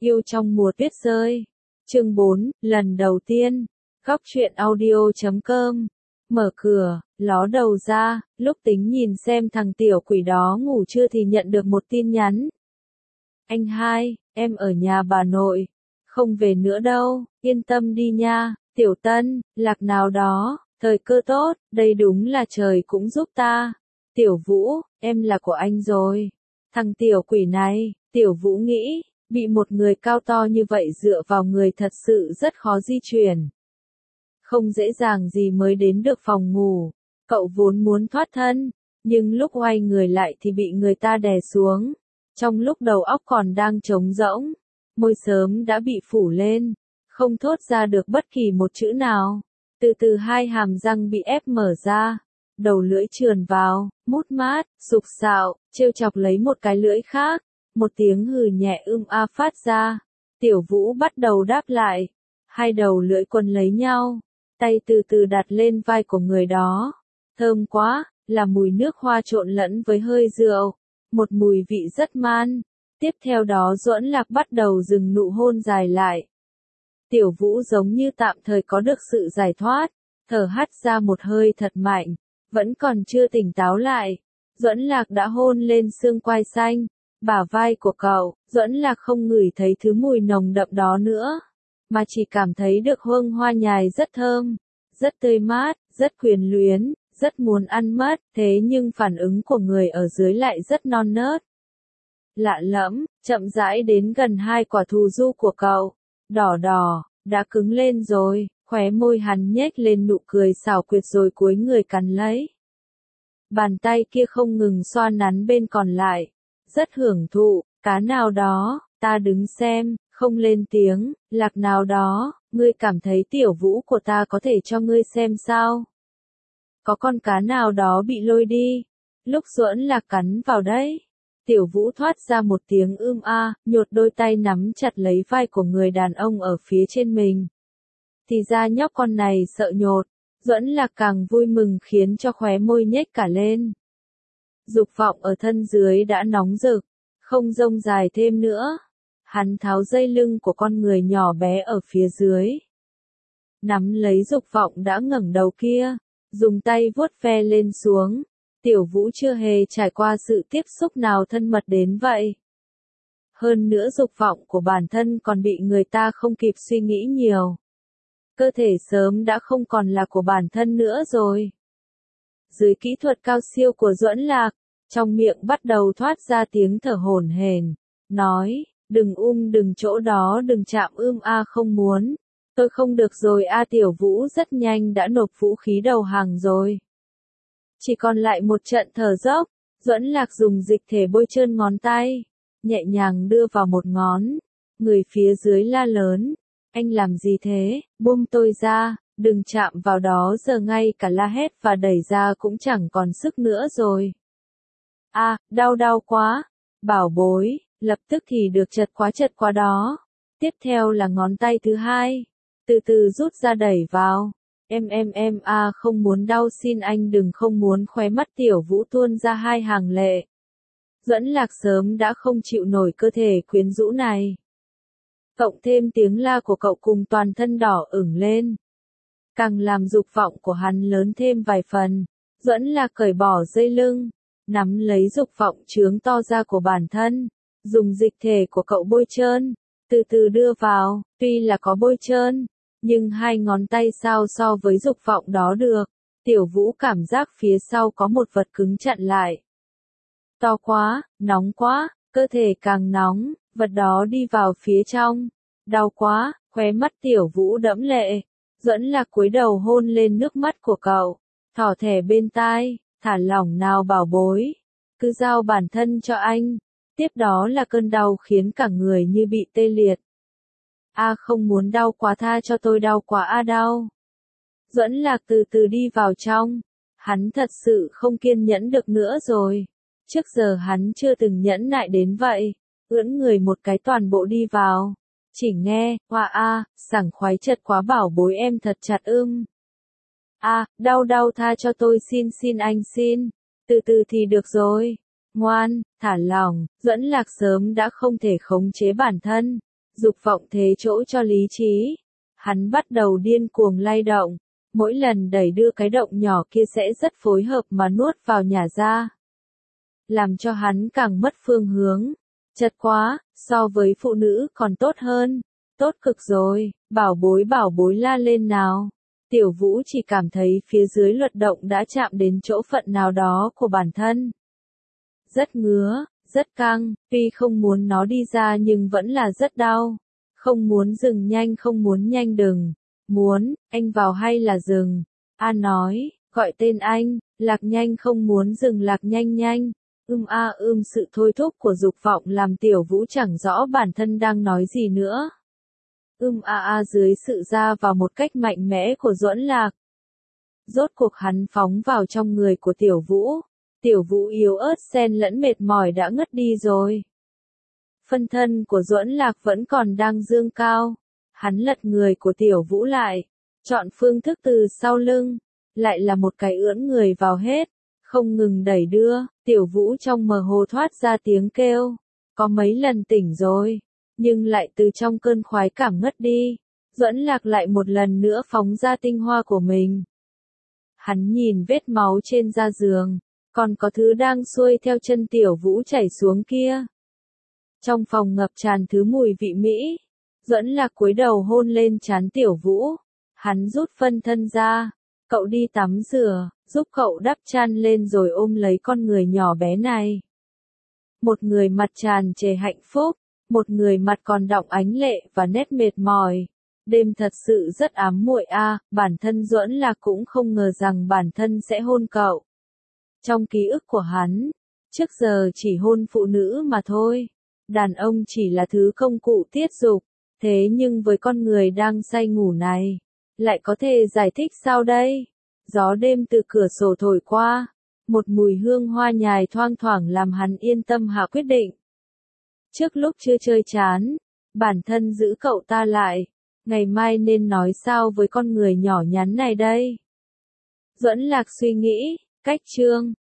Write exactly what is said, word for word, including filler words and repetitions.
Yêu trong mùa tuyết rơi. Chương bốn, lần đầu tiên. Góc truyện audio chấm com. Mở cửa, ló đầu ra, lúc tính nhìn xem thằng tiểu quỷ đó ngủ chưa thì nhận được một tin nhắn. Anh hai, em ở nhà bà nội. Không về nữa đâu, yên tâm đi nha, tiểu Tân, lạc nào đó, thời cơ tốt, đây đúng là trời cũng giúp ta. Tiểu Vũ, em là của anh rồi. Thằng tiểu quỷ này, tiểu Vũ nghĩ, bị một người cao to như vậy dựa vào người thật sự rất khó di chuyển. Không dễ dàng gì mới đến được phòng ngủ, cậu vốn muốn thoát thân, nhưng lúc quay người lại thì bị người ta đè xuống. Trong lúc đầu óc còn đang trống rỗng, môi sớm đã bị phủ lên, không thốt ra được bất kỳ một chữ nào. Từ từ hai hàm răng bị ép mở ra, đầu lưỡi trườn vào, mút mát, sục sạo, trêu chọc lấy một cái lưỡi khác. Một tiếng hừ nhẹ ưm a phát ra, tiểu Vũ bắt đầu đáp lại, hai đầu lưỡi quấn lấy nhau, tay từ từ đặt lên vai của người đó, thơm quá, là mùi nước hoa trộn lẫn với hơi rượu, một mùi vị rất man. Tiếp theo đó Duẫn Lạc bắt đầu dừng nụ hôn dài lại. Tiểu Vũ giống như tạm thời có được sự giải thoát, thở hắt ra một hơi thật mạnh, vẫn còn chưa tỉnh táo lại. Duẫn Lạc đã hôn lên xương quai xanh, bả vai của cậu. Duẫn Lạc không ngửi thấy thứ mùi nồng đậm đó nữa, mà chỉ cảm thấy được hương hoa nhài rất thơm, rất tươi mát, rất quyền luyến, rất muốn ăn mất. Thế nhưng phản ứng của người ở dưới lại rất non nớt, lạ lẫm, chậm rãi đến gần hai quả thù du của cậu, đỏ đỏ, đã cứng lên rồi. Khóe môi hắn nhếch lên nụ cười xảo quyệt rồi cúi người cắn lấy. Bàn tay kia không ngừng xoa nắn bên còn lại, rất hưởng thụ. Cá nào đó, ta đứng xem, không lên tiếng. Lạc nào đó, ngươi cảm thấy tiểu Vũ của ta có thể cho ngươi xem sao? Có con cá nào đó bị lôi đi. Lúc Duẫn Lạc cắn vào đấy, tiểu Vũ thoát ra một tiếng ưm a, nhột đôi tay nắm chặt lấy vai của người đàn ông ở phía trên mình. Thì ra nhóc con này sợ nhột. Duẫn Lạc càng vui mừng khiến cho khóe môi nhếch cả lên. Dục vọng ở thân dưới đã nóng rực, không rông dài thêm nữa. Hắn tháo dây lưng của con người nhỏ bé ở phía dưới, nắm lấy dục vọng đã ngẩng đầu kia, dùng tay vuốt ve lên xuống. Tiểu Vũ chưa hề trải qua sự tiếp xúc nào thân mật đến vậy. Hơn nữa dục vọng của bản thân còn bị người ta không kịp suy nghĩ nhiều. Cơ thể sớm đã không còn là của bản thân nữa rồi. Dưới kỹ thuật cao siêu của Duẫn Lạc, trong miệng bắt đầu thoát ra tiếng thở hổn hển, nói, đừng um đừng chỗ đó đừng chạm ưm a không muốn. Tôi không được rồi a. Tiểu Vũ rất nhanh đã nộp vũ khí đầu hàng rồi. Chỉ còn lại một trận thở dốc. Duẫn Lạc dùng dịch thể bôi trơn ngón tay, nhẹ nhàng đưa vào một ngón. Người phía dưới la lớn, anh làm gì thế, buông tôi ra, đừng chạm vào đó. Giờ ngay cả la hét và đẩy ra cũng chẳng còn sức nữa rồi. A, à, đau đau quá, bảo bối, lập tức thì được chật quá chật quá đó. Tiếp theo là ngón tay thứ hai, từ từ rút ra đẩy vào. Em em em a à, không muốn đau xin anh đừng. Không muốn. Khóe mắt tiểu Vũ tuôn ra hai hàng lệ. Duẫn Lạc sớm đã không chịu nổi cơ thể quyến rũ này. Cộng thêm tiếng la của cậu cùng toàn thân đỏ ửng lên, càng làm dục vọng của hắn lớn thêm vài phần. Duẫn Lạc cởi bỏ dây lưng, nắm lấy dục vọng trướng to ra của bản thân, dùng dịch thể của cậu bôi trơn, từ từ đưa vào. Tuy là có bôi trơn, nhưng hai ngón tay sao so với dục vọng đó được. Tiểu Vũ cảm giác phía sau có một vật cứng chặn lại. To quá, nóng quá, cơ thể càng nóng, vật đó đi vào phía trong. Đau quá, khóe mắt tiểu Vũ đẫm lệ. Duẫn Lạc cúi đầu hôn lên nước mắt của cậu, thỏ thẻ bên tai, thả lỏng nào bảo bối, cứ giao bản thân cho anh. Tiếp đó là cơn đau khiến cả người như bị tê liệt. A không muốn đau quá, tha cho tôi, đau quá a đau. Duẫn Lạc từ từ đi vào trong, hắn thật sự không kiên nhẫn được nữa rồi. Trước giờ hắn chưa từng nhẫn nại đến vậy, ưỡn người một cái toàn bộ đi vào. Chỉ nghe, hoa a, sảng khoái chật quá bảo bối em thật chặt ưm. A, đau đau tha cho tôi xin xin anh xin, từ từ thì được rồi. Ngoan, thả lỏng. Duẫn Lạc sớm đã không thể khống chế bản thân, dục vọng thế chỗ cho lý trí. Hắn bắt đầu điên cuồng lay động, mỗi lần đẩy đưa cái động nhỏ kia sẽ rất phối hợp mà nuốt vào nhả ra. Làm cho hắn càng mất phương hướng. Chật quá, so với phụ nữ còn tốt hơn. Tốt cực rồi, bảo bối bảo bối la lên nào. Tiểu Vũ chỉ cảm thấy phía dưới luật động đã chạm đến chỗ phận nào đó của bản thân. Rất ngứa, rất căng, tuy không muốn nó đi ra nhưng vẫn là rất đau. Không muốn dừng nhanh không muốn nhanh đừng. Muốn, anh vào hay là dừng? A nói, gọi tên anh, lạc nhanh không muốn dừng lạc nhanh nhanh. Ưm a ưm sự thôi thúc của dục vọng làm Tiểu Vũ chẳng rõ bản thân đang nói gì nữa. Ưm a a dưới sự ra vào một cách mạnh mẽ của Duẫn Lạc. Rốt cuộc hắn phóng vào trong người của Tiểu Vũ. Tiểu Vũ yếu ớt xen lẫn mệt mỏi đã ngất đi rồi. Phân thân của Duẫn Lạc vẫn còn đang dương cao. Hắn lật người của Tiểu Vũ lại, chọn phương thức từ sau lưng, lại là một cái ưỡn người vào hết, không ngừng đẩy đưa. Tiểu Vũ trong mơ hồ thoát ra tiếng kêu, có mấy lần tỉnh rồi, nhưng lại từ trong cơn khoái cảm ngất đi. Duẫn Lạc lại một lần nữa phóng ra tinh hoa của mình. Hắn nhìn vết máu trên da giường, còn có thứ đang xuôi theo chân Tiểu Vũ chảy xuống kia. Trong phòng ngập tràn thứ mùi vị mỹ, Duẫn Lạc cúi đầu hôn lên trán Tiểu Vũ. Hắn rút phân thân ra, cậu đi tắm rửa, giúp cậu đắp chăn lên rồi ôm lấy con người nhỏ bé này. Một người mặt tràn trề hạnh phúc, một người mặt còn đọng ánh lệ và nét mệt mỏi. Đêm thật sự rất ám muội a, bản thân Duẫn Lạc cũng không ngờ rằng bản thân sẽ hôn cậu. Trong ký ức của hắn, trước giờ chỉ hôn phụ nữ mà thôi. Đàn ông chỉ là thứ công cụ tiết dục, thế nhưng với con người đang say ngủ này, lại có thể giải thích sao đây? Gió đêm từ cửa sổ thổi qua, một mùi hương hoa nhài thoang thoảng làm hắn yên tâm hạ quyết định. Trước lúc chưa chơi chán, bản thân giữ cậu ta lại, ngày mai nên nói sao với con người nhỏ nhắn này đây? Duẫn Lạc suy nghĩ, cách chương